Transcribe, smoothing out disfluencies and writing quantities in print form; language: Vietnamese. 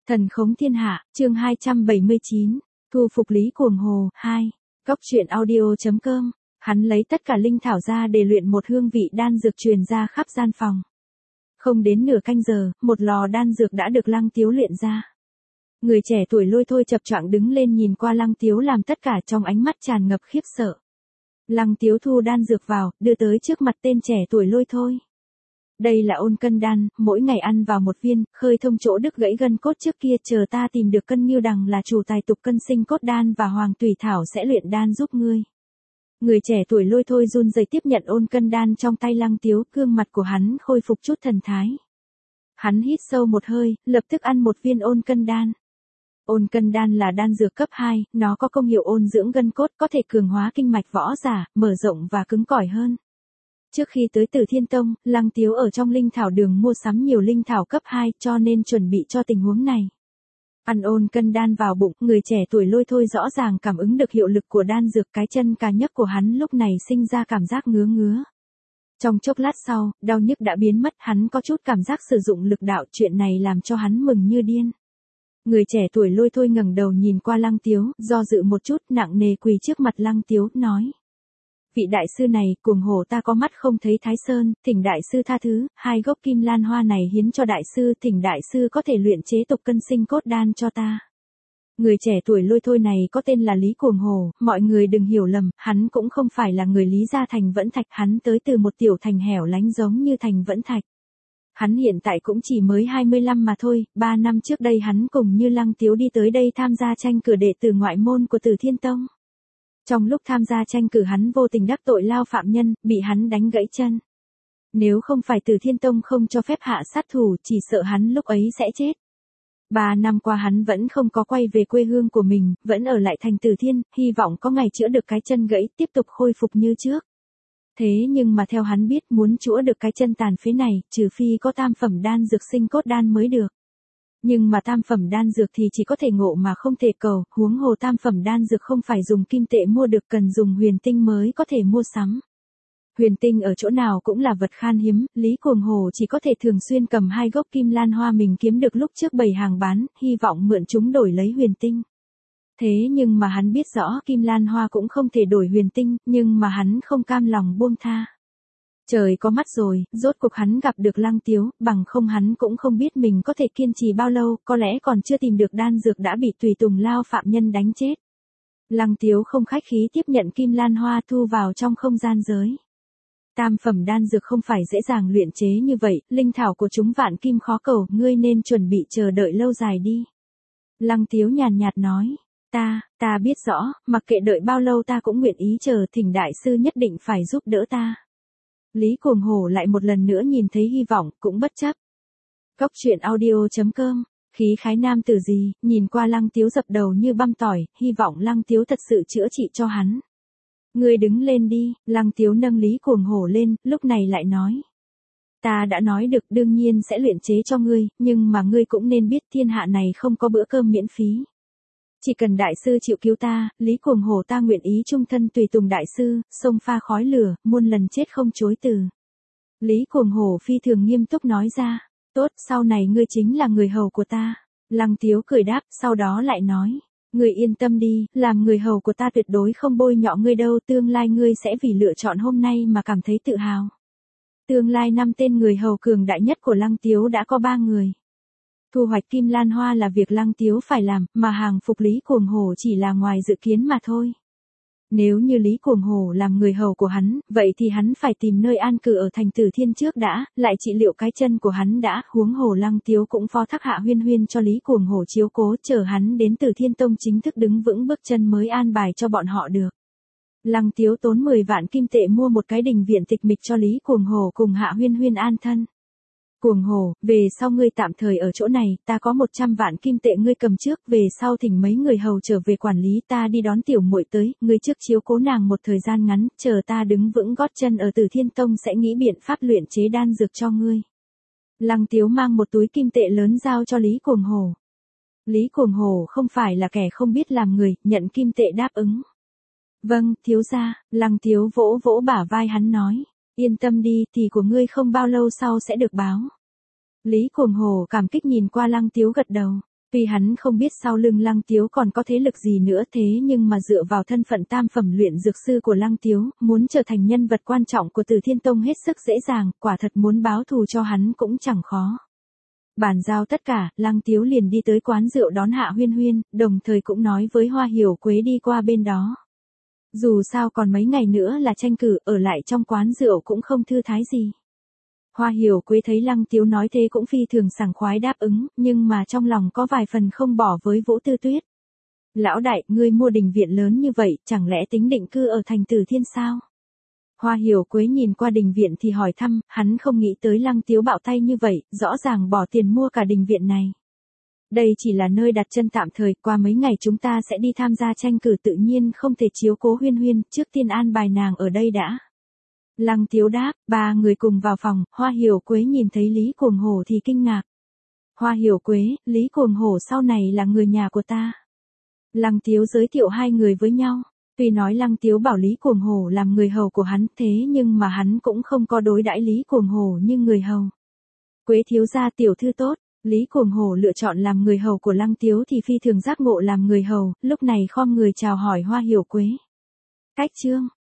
Thần khống thiên hạ, chương 279, thu phục Lý Cuồng Hồ, 2. Góc truyện audio.com, hắn lấy tất cả linh thảo ra để luyện một hương vị đan dược truyền ra khắp gian phòng. Không đến nửa canh giờ, một lò đan dược đã được Lăng Tiếu luyện ra. Người trẻ tuổi Lôi Thôi chập choạng đứng lên nhìn qua Lăng Tiếu làm tất cả trong ánh mắt tràn ngập khiếp sợ. Lăng Tiếu thu đan dược vào, đưa tới trước mặt tên trẻ tuổi Lôi Thôi. Đây là ôn cân đan, mỗi ngày ăn vào một viên, khơi thông chỗ đứt gãy gân cốt trước kia, chờ ta tìm được Cân Nghiêu Đằng là chủ tài tục cân sinh cốt đan và Hoàng Tùy Thảo sẽ luyện đan giúp ngươi. Người trẻ tuổi Lôi Thôi run rẩy tiếp nhận ôn cân đan trong tay Lăng Tiếu, gương mặt của hắn khôi phục chút thần thái. Hắn hít sâu một hơi, lập tức ăn một viên ôn cân đan. Ôn cân đan là đan dược cấp 2, nó có công hiệu ôn dưỡng gân cốt, có thể cường hóa kinh mạch võ giả, mở rộng và cứng cỏi hơn. Trước khi tới Từ Thiên Tông, Lăng Tiếu ở trong linh thảo đường mua sắm nhiều linh thảo cấp 2 cho nên chuẩn bị cho tình huống này. Ăn ôn cân đan vào bụng, người trẻ tuổi Lôi Thôi rõ ràng cảm ứng được hiệu lực của đan dược, cái chân cà nhấc của hắn lúc này sinh ra cảm giác ngứa ngứa. Trong chốc lát sau, đau nhức đã biến mất, hắn có chút cảm giác sử dụng lực đạo, chuyện này làm cho hắn mừng như điên. Người trẻ tuổi Lôi Thôi ngẩng đầu nhìn qua Lăng Tiếu, do dự một chút, nặng nề quỳ trước mặt Lăng Tiếu, nói. Vị đại sư này, Cuồng Hồ ta có mắt không thấy Thái Sơn, thỉnh đại sư tha thứ, 2 gốc kim lan hoa này hiến cho đại sư, thỉnh đại sư có thể luyện chế tục cân sinh cốt đan cho ta. Người trẻ tuổi Lôi Thôi này có tên là Lý Cuồng Hồ, mọi người đừng hiểu lầm, hắn cũng không phải là người Lý gia thành Vẫn Thạch, hắn tới từ một tiểu thành hẻo lánh giống như thành Vẫn Thạch. Hắn hiện tại cũng chỉ mới 25 mà thôi, 3 năm trước đây hắn cùng như Lăng Tiếu đi tới đây tham gia tranh cử đệ tử ngoại môn của Từ Thiên Tông. Trong lúc tham gia tranh cử hắn vô tình đắc tội lao phạm nhân, bị hắn đánh gãy chân. Nếu không phải Từ Thiên Tông không cho phép hạ sát thủ, chỉ sợ hắn lúc ấy sẽ chết. 3 năm qua hắn vẫn không có quay về quê hương của mình, vẫn ở lại thành Từ Thiên, hy vọng có ngày chữa được cái chân gãy, tiếp tục khôi phục như trước. Thế nhưng mà theo hắn biết, muốn chữa được cái chân tàn phế này, trừ phi có tam phẩm đan dược sinh cốt đan mới được. Nhưng mà tam phẩm đan dược thì chỉ có thể ngộ mà không thể cầu, huống hồ tam phẩm đan dược không phải dùng kim tệ mua được, cần dùng huyền tinh mới có thể mua sắm. Huyền tinh ở chỗ nào cũng là vật khan hiếm, Lý Cuồng Hồ chỉ có thể thường xuyên cầm 2 gốc kim lan hoa mình kiếm được lúc trước bày hàng bán, hy vọng mượn chúng đổi lấy huyền tinh. Thế nhưng mà hắn biết rõ kim lan hoa cũng không thể đổi huyền tinh, nhưng mà hắn không cam lòng buông tha. Trời có mắt rồi, rốt cuộc hắn gặp được Lăng Tiếu, bằng không hắn cũng không biết mình có thể kiên trì bao lâu, có lẽ còn chưa tìm được đan dược đã bị tùy tùng lao phạm nhân đánh chết. Lăng Tiếu không khách khí tiếp nhận kim lan hoa thu vào trong không gian giới. Tam phẩm đan dược không phải dễ dàng luyện chế như vậy, linh thảo của chúng vạn kim khó cầu, ngươi nên chuẩn bị chờ đợi lâu dài đi. Lăng Tiếu nhàn nhạt nói. Ta biết rõ, mặc kệ đợi bao lâu ta cũng nguyện ý chờ, thỉnh đại sư nhất định phải giúp đỡ ta. Lý Cuồng Hồ lại một lần nữa nhìn thấy hy vọng, cũng bất chấp. Góc truyện audio.com, khí khái nam tử gì, nhìn qua Lăng Tiếu dập đầu như băm tỏi, hy vọng Lăng Tiếu thật sự chữa trị cho hắn. Ngươi đứng lên đi, Lăng Tiếu nâng Lý Cuồng Hồ lên, lúc này lại nói. Ta đã nói được, đương nhiên sẽ luyện chế cho ngươi, nhưng mà ngươi cũng nên biết thiên hạ này không có bữa cơm miễn phí. Chỉ cần đại sư chịu cứu ta, Lý Cuồng Hồ ta nguyện ý chung thân tùy tùng đại sư, sông pha khói lửa, muôn lần chết không chối từ. Lý Cuồng Hồ phi thường nghiêm túc nói ra, tốt, sau này ngươi chính là người hầu của ta. Lăng Tiếu cười đáp, sau đó lại nói, ngươi yên tâm đi, làm người hầu của ta tuyệt đối không bôi nhọ ngươi đâu, tương lai ngươi sẽ vì lựa chọn hôm nay mà cảm thấy tự hào. Tương lai 5 tên người hầu cường đại nhất của Lăng Tiếu đã có 3 người. Thu hoạch kim lan hoa là việc Lăng Tiếu phải làm, mà hàng phục Lý Cuồng Hồ chỉ là ngoài dự kiến mà thôi. Nếu như Lý Cuồng Hồ làm người hầu của hắn, vậy thì hắn phải tìm nơi an cư ở thành Từ Thiên trước đã, lại trị liệu cái chân của hắn đã, huống hồ Lăng Tiếu cũng phó thác Hạ Huyên Huyên cho Lý Cuồng Hồ chiếu cố, chờ hắn đến Từ Thiên Tông chính thức đứng vững bước chân mới an bài cho bọn họ được. Lăng Tiếu tốn 10 vạn kim tệ mua một cái đình viện tịch mịch cho Lý Cuồng Hồ cùng Hạ Huyên Huyên an thân. Cuồng Hồ, về sau ngươi tạm thời ở chỗ này, ta có 100 vạn kim tệ ngươi cầm trước, về sau thỉnh mấy người hầu trở về quản lý, ta đi đón tiểu muội tới, ngươi trước chiếu cố nàng một thời gian ngắn, chờ ta đứng vững gót chân ở Từ Thiên Tông sẽ nghĩ biện pháp luyện chế đan dược cho ngươi. Lăng Tiếu mang một túi kim tệ lớn giao cho Lý Cuồng Hồ. Lý Cuồng Hồ không phải là kẻ không biết làm người, nhận kim tệ đáp ứng. Vâng, thiếu gia, Lăng Tiếu vỗ vỗ bả vai hắn nói. Yên tâm đi, thì của ngươi không bao lâu sau sẽ được báo. Lý Cuồng Hồ cảm kích nhìn qua Lăng Tiếu gật đầu. Tuy hắn không biết sau lưng Lăng Tiếu còn có thế lực gì nữa thế nhưng mà dựa vào thân phận tam phẩm luyện dược sư của Lăng Tiếu, muốn trở thành nhân vật quan trọng của Từ Thiên Tông hết sức dễ dàng, quả thật muốn báo thù cho hắn cũng chẳng khó. Bàn giao tất cả, Lăng Tiếu liền đi tới quán rượu đón Hạ Huyên Huyên, đồng thời cũng nói với Hoa Hiểu Quế đi qua bên đó. Dù sao còn mấy ngày nữa là tranh cử, ở lại trong quán rượu cũng không thư thái gì. Hoa Hiểu Quế thấy Lăng Tiếu nói thế cũng phi thường sảng khoái đáp ứng, nhưng mà trong lòng có vài phần không bỏ với Vũ Tư Tuyết. Lão đại, ngươi mua đình viện lớn như vậy, chẳng lẽ tính định cư ở thành Từ Thiên sao? Hoa Hiểu Quế nhìn qua đình viện thì hỏi thăm, hắn không nghĩ tới Lăng Tiếu bạo tay như vậy, rõ ràng bỏ tiền mua cả đình viện này. Đây chỉ là nơi đặt chân tạm thời, qua mấy ngày chúng ta sẽ đi tham gia tranh cử tự nhiên không thể chiếu cố Huyên Huyên, trước tiên an bài nàng ở đây đã. Lăng Tiếu đáp, ba người cùng vào phòng, Hoa Hiểu Quế nhìn thấy Lý Cuồng Hổ thì kinh ngạc. Hoa Hiểu Quế, Lý Cuồng Hổ sau này là người nhà của ta. Lăng Tiếu giới thiệu hai người với nhau. Tuy nói Lăng Tiếu bảo Lý Cuồng Hổ làm người hầu của hắn thế nhưng mà hắn cũng không có đối đãi Lý Cuồng Hổ như người hầu. Quế thiếu gia tiểu thư tốt, Lý Cuồng Hổ lựa chọn làm người hầu của Lăng Tiếu thì phi thường giác ngộ làm người hầu, lúc này khom người chào hỏi Hoa Hiểu Quế. Cách chương